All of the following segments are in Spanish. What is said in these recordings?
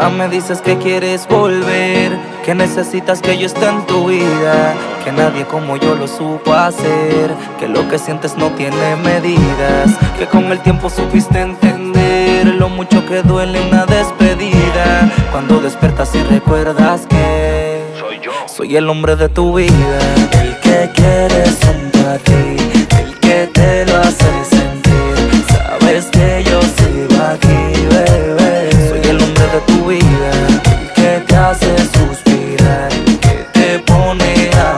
Ahora me dices que quieres volver, que necesitas que yo esté en tu vida, que nadie como yo lo supo hacer, que lo que sientes no tiene medidas, que con el tiempo supiste entender lo mucho que duele una despedida, cuando despertas y recuerdas que soy el hombre de tu vida, el que quieres junto a ti, el que te lo hace sentir, sabes que yo sigo aquí, bebé. Soy el hombre de tu vida, el que te hace suspirar, que te pone a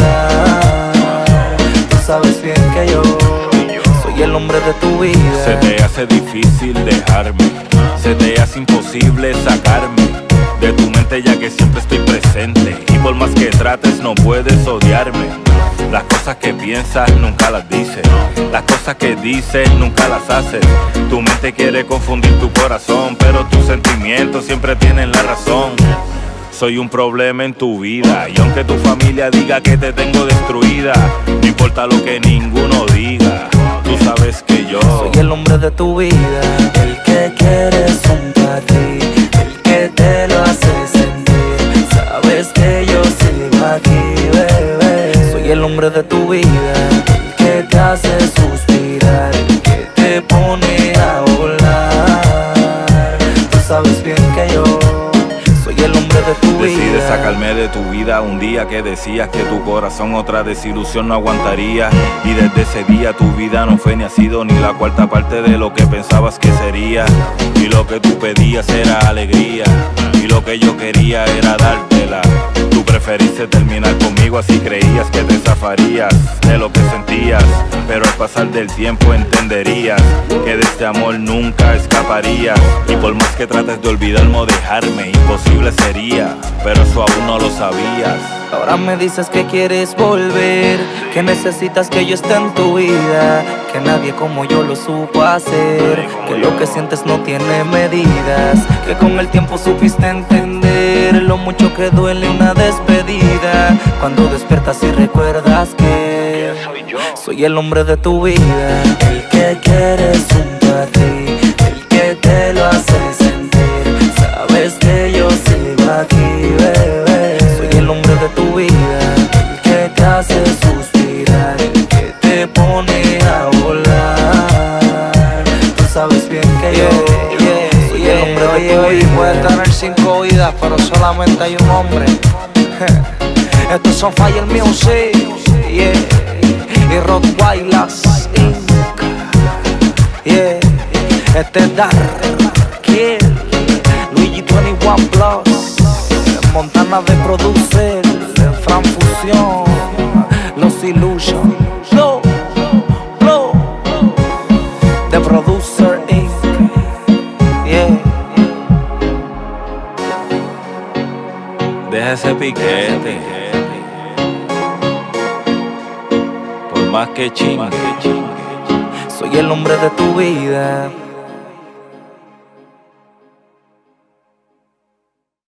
volar. Tú sabes bien que yo soy el hombre de tu vida. Se te hace difícil dejarme, se te hace imposible sacarme de tu mente, ya que siempre estoy presente, y por más que trates no puedes odiarme. Las cosas que piensas nunca las dices, las cosas que dices nunca las haces. Tu mente quiere confundir tu corazón, pero tus sentimientos siempre tienen la razón. Soy un problema en tu vida, y aunque tu familia diga que te tengo destruida, no importa lo que ninguno diga, tú sabes que yo soy el hombre de tu vida, el que quieres junto a ti, el que te lo hace sentir, sabes que yo sigo aquí, bebé. Soy el hombre de tu vida, el que te hace suspirar, que te pone a volar. Tú sabes bien que yo soy el hombre de tu vida. Decides sacarme de tu vida un día que decías que tu corazón otra desilusión no aguantaría, y desde ese día tu vida no fue ni ha sido ni la cuarta parte de lo que pensabas que sería, y lo que tú pedías era alegría, y lo que yo quería era dártela. Tú preferiste terminar conmigo, así creías que te zafarías de lo que sentías, pero al pasar del tiempo entenderías que de este amor nunca escaparías, y por más que trates de olvidarme o dejarme, imposible sería, pero eso aún no lo sabías. Ahora me dices que quieres volver, que necesitas que yo esté en tu vida, que nadie como yo lo supo hacer, que lo que sientes no tiene medidas, que con el tiempo supiste entender lo mucho que duele una despedida, cuando despiertas y recuerdas que soy el hombre de tu vida, el que quieres junto a ti, el que te lo hace sentir, sabes que yo sigo aquí, bebé. Soy el hombre de tu vida, el que te hace suspirar, el que te pone a volar. Tú sabes bien que yo soy el hombre de tu vida. Puedes tener 5 vidas, pero solamente hay un hombre. Estos son Fire Music, y Rottweilers Inc. Este es Dar Kill, Luigi 21 Plus, Montana de Producer, Fran Fusion, Los Illusion, Blow, The Producer Inc. Deja ese piquete, por más que chingue. Soy el hombre de tu vida.